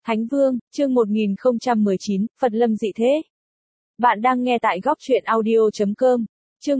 Thánh Vương, chương 1019, Phật Lâm dị thế. Bạn đang nghe tại góc truyện audio.com. Chương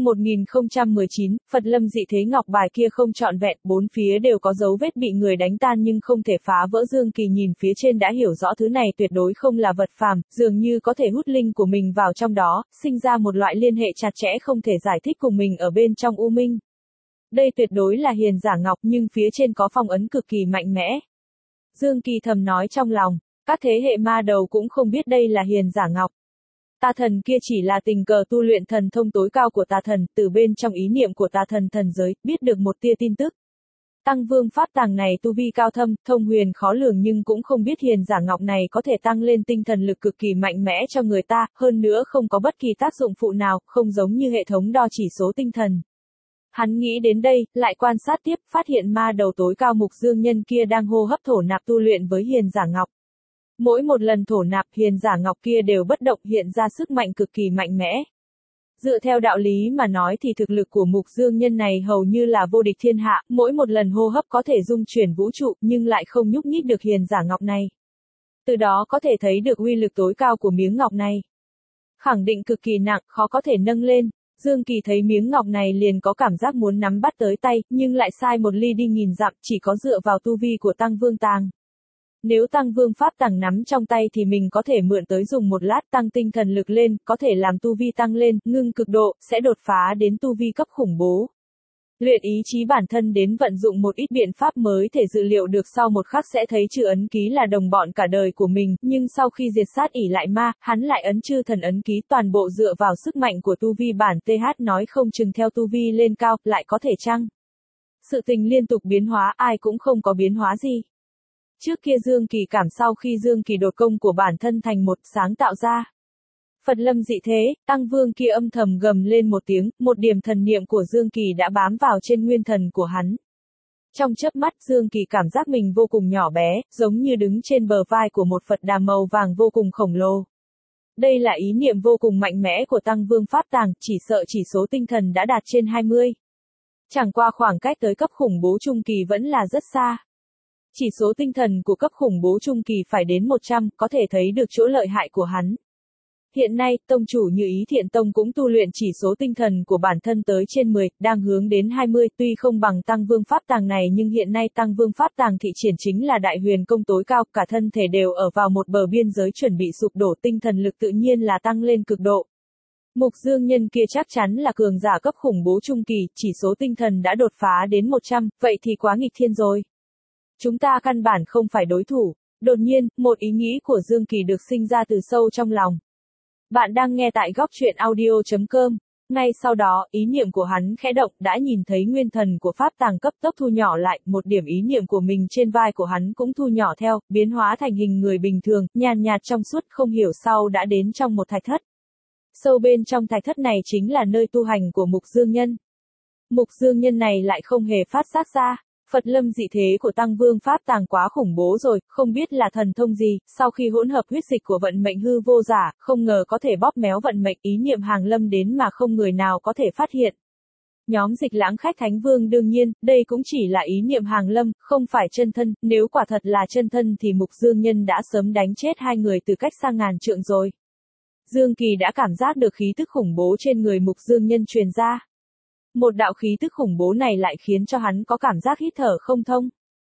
1019, Phật Lâm dị thế. Ngọc bài kia không trọn vẹn, bốn phía đều có dấu vết bị người đánh tan nhưng không thể phá vỡ. Dương Kỳ nhìn phía trên đã hiểu rõ thứ này tuyệt đối không là vật phàm, dường như có thể hút linh của mình vào trong đó, sinh ra một loại liên hệ chặt chẽ không thể giải thích cùng mình ở bên trong u minh. Đây tuyệt đối là hiền giả ngọc nhưng phía trên có phong ấn cực kỳ mạnh mẽ. Dương Kỳ thầm nói trong lòng, các thế hệ ma đầu cũng không biết đây là hiền giả ngọc. Tà thần kia chỉ là tình cờ tu luyện thần thông tối cao của tà thần, từ bên trong ý niệm của tà thần thần giới, biết được một tia tin tức. Tăng vương pháp tàng này tu vi cao thâm, thông huyền khó lường nhưng cũng không biết hiền giả ngọc này có thể tăng lên tinh thần lực cực kỳ mạnh mẽ cho người ta, hơn nữa không có bất kỳ tác dụng phụ nào, không giống như hệ thống đo chỉ số tinh thần. Hắn nghĩ đến đây, lại quan sát tiếp, phát hiện ma đầu tối cao Mục Dương Nhân kia đang hô hấp thổ nạp tu luyện với hiền giả ngọc. Mỗi một lần thổ nạp, hiền giả ngọc kia đều bất động hiện ra sức mạnh cực kỳ mạnh mẽ. Dựa theo đạo lý mà nói thì thực lực của Mục Dương Nhân này hầu như là vô địch thiên hạ, mỗi một lần hô hấp có thể dung chuyển vũ trụ nhưng lại không nhúc nhích được hiền giả ngọc này. Từ đó có thể thấy được uy lực tối cao của miếng ngọc này. Khẳng định cực kỳ nặng, khó có thể nâng lên. Dương Kỳ thấy miếng ngọc này liền có cảm giác muốn nắm bắt tới tay, nhưng lại sai một ly đi nghìn dặm, chỉ có dựa vào tu vi của Tăng Vương Tàng. Nếu Tăng Vương Pháp Tàng nắm trong tay thì mình có thể mượn tới dùng một lát tăng tinh thần lực lên, có thể làm tu vi tăng lên, ngưng cực độ, sẽ đột phá đến tu vi cấp khủng bố. Luyện ý chí bản thân đến vận dụng một ít biện pháp mới thể dự liệu được sau một khắc sẽ thấy chư ấn ký là đồng bọn cả đời của mình, nhưng sau khi diệt sát ỷ lại ma, hắn lại ấn chư thần ấn ký toàn bộ dựa vào sức mạnh của tu vi bản TH nói không chừng theo tu vi lên cao, lại có thể chăng? Sự tình liên tục biến hóa ai cũng không có biến hóa gì. Trước kia Dương Kỳ cảm sau khi Dương Kỳ đột công của bản thân thành một sáng tạo ra. Phật Lâm dị thế, Tăng Vương kia âm thầm gầm lên một tiếng, một điểm thần niệm của Dương Kỳ đã bám vào trên nguyên thần của hắn. Trong chớp mắt Dương Kỳ cảm giác mình vô cùng nhỏ bé, giống như đứng trên bờ vai của một Phật đà màu vàng vô cùng khổng lồ. Đây là ý niệm vô cùng mạnh mẽ của Tăng Vương Pháp Tàng, chỉ sợ chỉ số tinh thần đã đạt trên 20. Chẳng qua khoảng cách tới cấp khủng bố trung kỳ vẫn là rất xa. Chỉ số tinh thần của cấp khủng bố trung kỳ phải đến 100, có thể thấy được chỗ lợi hại của hắn. Hiện nay, tông chủ Như Ý Thiện Tông cũng tu luyện chỉ số tinh thần của bản thân tới trên 10, đang hướng đến 20, tuy không bằng Tăng Vương Pháp Tàng này nhưng hiện nay Tăng Vương Pháp Tàng thị triển chính là đại huyền công tối cao, cả thân thể đều ở vào một bờ biên giới chuẩn bị sụp đổ, tinh thần lực tự nhiên là tăng lên cực độ. Mục Dương Nhân kia chắc chắn là cường giả cấp khủng bố trung kỳ, chỉ số tinh thần đã đột phá đến 100, vậy thì quá nghịch thiên rồi. Chúng ta căn bản không phải đối thủ. Đột nhiên, một ý nghĩ của Dương Kỳ được sinh ra từ sâu trong lòng. Bạn đang nghe tại góc truyện audio.com. Ngay sau đó, ý niệm của hắn khẽ động, đã nhìn thấy nguyên thần của Pháp Tàng cấp tốc thu nhỏ lại, một điểm ý niệm của mình trên vai của hắn cũng thu nhỏ theo, biến hóa thành hình người bình thường, nhàn nhạt trong suốt không hiểu sau đã đến trong một thạch thất. Sâu bên trong thạch thất này chính là nơi tu hành của Mục Dương Nhân. Mục Dương Nhân này lại không hề phát giác ra. Phật Lâm dị thế của Tăng Vương Pháp Tàng quá khủng bố rồi, không biết là thần thông gì, sau khi hỗn hợp huyết dịch của vận mệnh hư vô giả, không ngờ có thể bóp méo vận mệnh, ý niệm hàng lâm đến mà không người nào có thể phát hiện. Nhóm Dịch Lãng khách Thánh Vương đương nhiên, đây cũng chỉ là ý niệm hàng lâm, không phải chân thân, nếu quả thật là chân thân thì Mục Dương Nhân đã sớm đánh chết hai người từ cách xa ngàn trượng rồi. Dương Kỳ đã cảm giác được khí tức khủng bố trên người Mục Dương Nhân truyền ra. Một đạo khí tức khủng bố này lại khiến cho hắn có cảm giác hít thở không thông.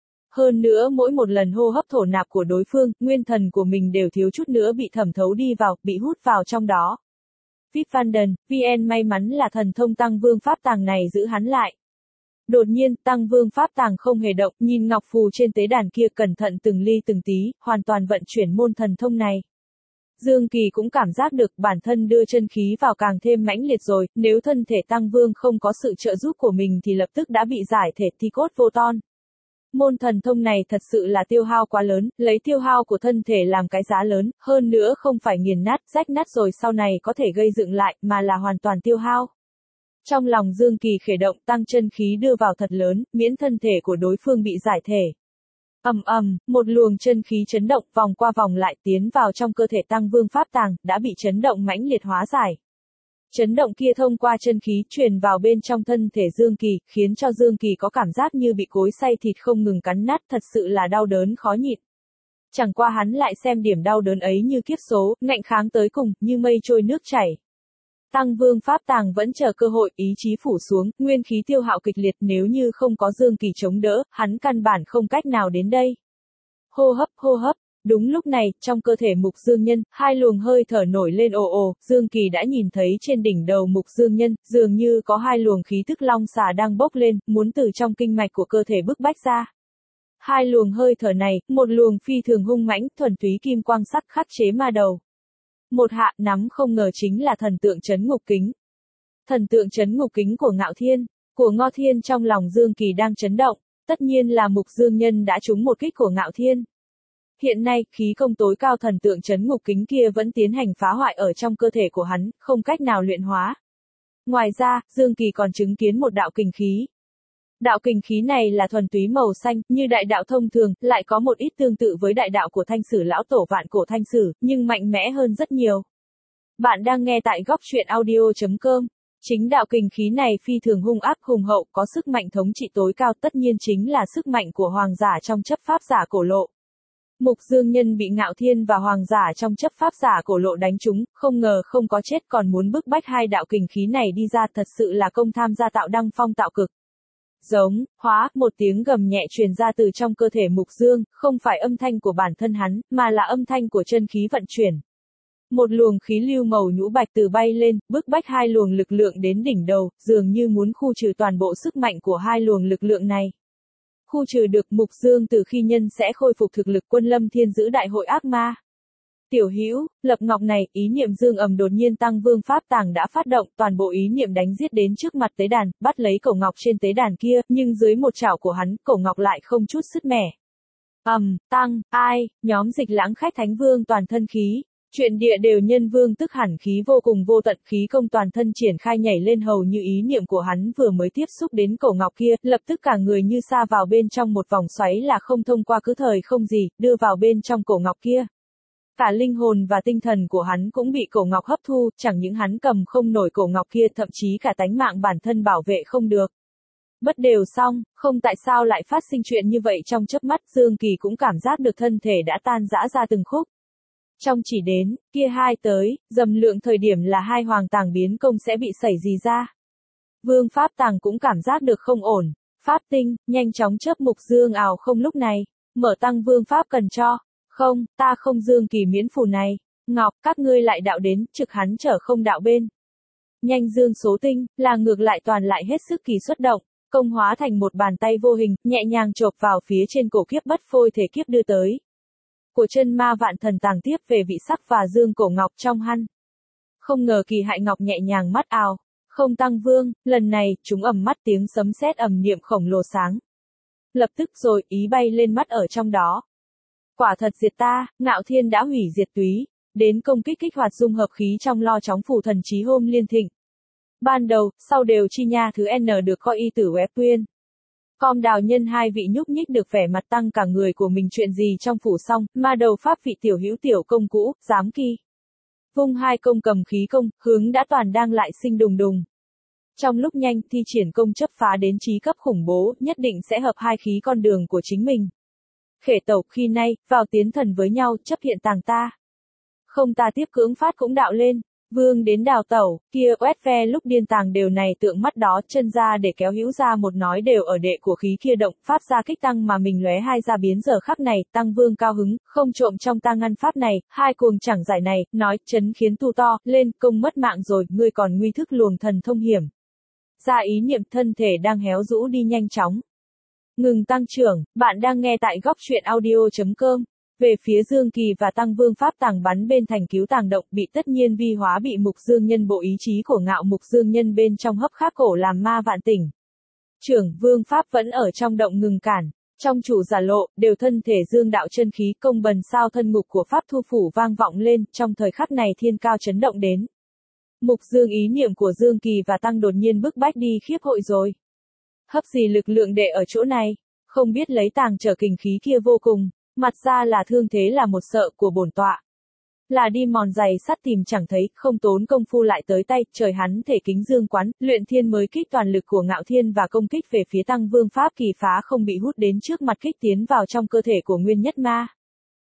Hơn nữa mỗi một lần hô hấp thổ nạp của đối phương, nguyên thần của mình đều thiếu chút nữa bị thẩm thấu đi vào, bị hút vào trong đó. VIP Fandom, VN may mắn là thần thông Tăng Vương Pháp Tàng này giữ hắn lại. Đột nhiên, Tăng Vương Pháp Tàng không hề động, nhìn ngọc phù trên tế đàn kia cẩn thận từng ly từng tí, hoàn toàn vận chuyển môn thần thông này. Dương Kỳ cũng cảm giác được bản thân đưa chân khí vào càng thêm mãnh liệt rồi, nếu thân thể Tăng Vương không có sự trợ giúp của mình thì lập tức đã bị giải thể thi cốt vô ton. Môn thần thông này thật sự là tiêu hao quá lớn, lấy tiêu hao của thân thể làm cái giá lớn, hơn nữa không phải nghiền nát, rách nát rồi sau này có thể gây dựng lại, mà là hoàn toàn tiêu hao. Trong lòng Dương Kỳ khởi động tăng chân khí đưa vào thật lớn, miễn thân thể của đối phương bị giải thể. Một luồng chân khí chấn động vòng qua vòng lại tiến vào trong cơ thể Tăng Vương Pháp Tàng, đã bị chấn động mãnh liệt hóa giải. Chấn động kia thông qua chân khí truyền vào bên trong thân thể Dương Kỳ, khiến cho Dương Kỳ có cảm giác như bị cối xay thịt không ngừng cắn nát, thật sự là đau đớn khó nhịn. Chẳng qua hắn lại xem điểm đau đớn ấy như kiếp số, ngạnh kháng tới cùng, như mây trôi nước chảy. Tăng Vương Pháp Tàng vẫn chờ cơ hội, ý chí phủ xuống, nguyên khí tiêu hao kịch liệt, nếu như không có Dương Kỳ chống đỡ, hắn căn bản không cách nào đến đây. Hô hấp. Đúng lúc này, trong cơ thể Mục Dương Nhân, hai luồng hơi thở nổi lên ồ ồ, Dương Kỳ đã nhìn thấy trên đỉnh đầu Mục Dương Nhân, dường như có hai luồng khí tức long xà đang bốc lên, muốn từ trong kinh mạch của cơ thể bức bách ra. Hai luồng hơi thở này, một luồng phi thường hung mãnh, thuần túy kim quang sắc khắc chế ma đầu. Một hạ nắm không ngờ chính là thần tượng trấn ngục kính. Thần tượng trấn ngục kính của Ngạo Thiên, của Ngao Thiên trong lòng Dương Kỳ đang chấn động, tất nhiên là Mục Dương Nhân đã trúng một kích của Ngạo Thiên. Hiện nay, khí công tối cao thần tượng trấn ngục kính kia vẫn tiến hành phá hoại ở trong cơ thể của hắn, không cách nào luyện hóa. Ngoài ra, Dương Kỳ còn chứng kiến một đạo kình khí. Đạo kình khí này là thuần túy màu xanh, như đại đạo thông thường, lại có một ít tương tự với đại đạo của Thanh Sử lão tổ vạn cổ Thanh Sử, nhưng mạnh mẽ hơn rất nhiều. Bạn đang nghe tại góc truyện audio.com. Chính đạo kình khí này phi thường hung ác hùng hậu, có sức mạnh thống trị tối cao, tất nhiên chính là sức mạnh của hoàng giả trong chấp pháp giả cổ lộ. Mục Dương Nhân bị Ngạo Thiên và hoàng giả trong chấp pháp giả cổ lộ đánh trúng, không ngờ không có chết còn muốn bức bách hai đạo kình khí này đi ra, thật sự là công tham gia tạo đăng phong tạo cực. Giống, hóa, một tiếng gầm nhẹ truyền ra từ trong cơ thể Mục Dương, không phải âm thanh của bản thân hắn, mà là âm thanh của chân khí vận chuyển. Một luồng khí lưu màu nhũ bạch từ bay lên, bức bách hai luồng lực lượng đến đỉnh đầu, dường như muốn khu trừ toàn bộ sức mạnh của hai luồng lực lượng này. Khu trừ được Mục Dương từ khi nhân sẽ khôi phục thực lực Quân Lâm Thiên giữ đại hội ác ma. Tiểu Hữu, lập ngọc này, ý niệm Dương ầm đột nhiên Tăng Vương Pháp Tàng đã phát động, toàn bộ ý niệm đánh giết đến trước mặt tế đàn, bắt lấy cổ ngọc trên tế đàn kia, nhưng dưới một chảo của hắn, cổ ngọc lại không chút sứt mẻ. Nhóm Dịch Lãng khách Thánh Vương toàn thân khí. Chuyện địa đều nhân vương tức hẳn khí vô cùng vô tận, khí công toàn thân triển khai nhảy lên, hầu như ý niệm của hắn vừa mới tiếp xúc đến cổ ngọc kia, lập tức cả người như sa vào bên trong một vòng xoáy là không thông qua cứ thời không gì, đưa vào bên trong cổ ngọc kia. Cả linh hồn và tinh thần của hắn cũng bị cổ ngọc hấp thu, chẳng những hắn cầm không nổi cổ ngọc kia, thậm chí cả tánh mạng bản thân bảo vệ không được. Bất đều xong, không tại sao lại phát sinh chuyện như vậy, trong chớp mắt Dương Kỳ cũng cảm giác được thân thể đã tan rã ra từng khúc. Trong chỉ đến, kia hai tới, dầm lượng thời điểm là hai hoàng tàng biến công sẽ bị xảy gì ra. Vương Pháp Tàng cũng cảm giác được không ổn, Pháp tinh, nhanh chóng chớp Mục Dương ào không lúc này, mở Tăng Vương Pháp cần cho, không, ta không Dương Kỳ miễn phù này, Ngọc, các ngươi lại đạo đến, trực hắn trở không đạo bên. Nhanh Dương số tinh, là ngược lại toàn lại hết sức kỳ xuất động, công hóa thành một bàn tay vô hình, nhẹ nhàng chộp vào phía trên cổ kiếp bất phôi thể kiếp đưa tới. Của chân ma vạn thần tàng tiếp về vị sắc và dương cổ ngọc trong hăn. Không ngờ Kỳ Hại Ngọc nhẹ nhàng mắt ào, không Tăng Vương, lần này, chúng ầm mắt tiếng sấm sét ầm niệm khổng lồ sáng. Lập tức rồi, ý bay lên mắt ở trong đó. Quả thật diệt ta, Ngạo Thiên đã hủy diệt túy, đến công kích kích hoạt dung hợp khí trong lo chóng phủ thần trí hôm liên thịnh. Ban đầu, sau đều chi nha thứ N được coi y tử web tuyên. Com Đào Nhân hai vị nhúc nhích được vẻ mặt tăng cả người của mình, chuyện gì trong phủ xong, ma đầu pháp vị Tiểu Hữu tiểu công cũ, dám kỳ. Vung hai công cầm khí công, hướng đã toàn đang lại sinh đùng đùng. Trong lúc nhanh thi triển công chấp phá đến trí cấp khủng bố, nhất định sẽ hợp hai khí con đường của chính mình. Khể tộc khi nay, vào tiến thần với nhau, chấp hiện tàng ta. Không ta tiếp cưỡng phát cũng đạo lên. Vương đến đào tẩu, kia oét ve lúc điên tàng đều này tượng mắt đó, chân ra để kéo hữu ra một nói đều ở đệ của khí kia động, pháp ra kích tăng mà mình lóe hai ra biến giờ khắc này, Tăng Vương cao hứng, không trộm trong ta ngăn pháp này, hai cuồng chẳng giải này, nói, chấn khiến tu to, lên, công mất mạng rồi, ngươi còn nguy thức luồng thần thông hiểm. Ra ý niệm thân thể đang héo rũ đi nhanh chóng. Ngừng tăng trưởng, bạn đang nghe tại góc truyện audio.com. Về phía Dương Kỳ và Tăng Vương Pháp Tàng bắn bên thành cứu tàng động, bị tất nhiên vi hóa, bị Mục Dương Nhân bộ ý chí của Ngạo Mục Dương Nhân bên trong hấp kháp cổ làm ma vạn tỉnh. Trưởng Vương Pháp vẫn ở trong động ngừng cản, trong chủ giả lộ, đều thân thể dương đạo chân khí công bần sao thân ngục của Pháp thu phủ vang vọng lên, trong thời khắc này thiên cao chấn động đến. Mục Dương ý niệm của Dương Kỳ và Tăng đột nhiên bức bách đi khiếp hội rồi. Hấp gì lực lượng đệ ở chỗ này, không biết lấy tàng trở kình khí kia vô cùng. Mặt ra là thương thế là một sợ của bổn tọa. Là đi mòn giày sắt tìm chẳng thấy, không tốn công phu lại tới tay, trời hắn thể kính dương quán, luyện thiên mới kích toàn lực của Ngạo Thiên và công kích về phía Tăng Vương Pháp kỳ phá không bị hút đến trước mặt kích tiến vào trong cơ thể của Nguyên Nhất Ma.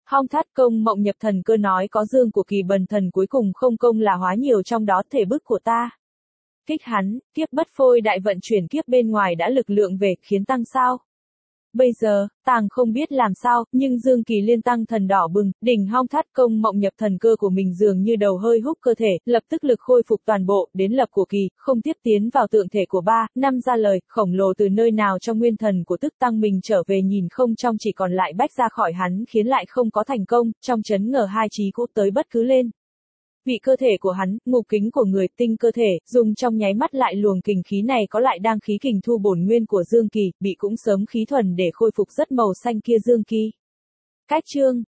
Hong thát công mộng nhập thần cơ nói có dương của kỳ bần thần cuối cùng không công là hóa nhiều trong đó thể bức của ta. Kích hắn, kiếp bất phôi đại vận chuyển kiếp bên ngoài đã lực lượng về, khiến tăng sao? Bây giờ, tàng không biết làm sao, nhưng dương kỳ liên tăng thần đỏ bừng, đỉnh Hong thát công mộng nhập thần cơ của mình dường như đầu hơi húc cơ thể, lập tức lực khôi phục toàn bộ, đến lập của kỳ, không tiếp tiến vào tượng thể của 3, 5 ra lời, khổng lồ từ nơi nào trong nguyên thần của tức tăng mình trở về nhìn không trong chỉ còn lại bách ra khỏi hắn khiến lại không có thành công, trong chấn ngờ hai trí cũ tới bất cứ lên. Vị cơ thể của hắn, ngục kính của người, tinh cơ thể, dùng trong nháy mắt lại luồng kình khí này có lại đang khí kình thu bổn nguyên của Dương Kỳ, bị cũng sớm khí thuần để khôi phục rất màu xanh kia Dương Kỳ. Cách chương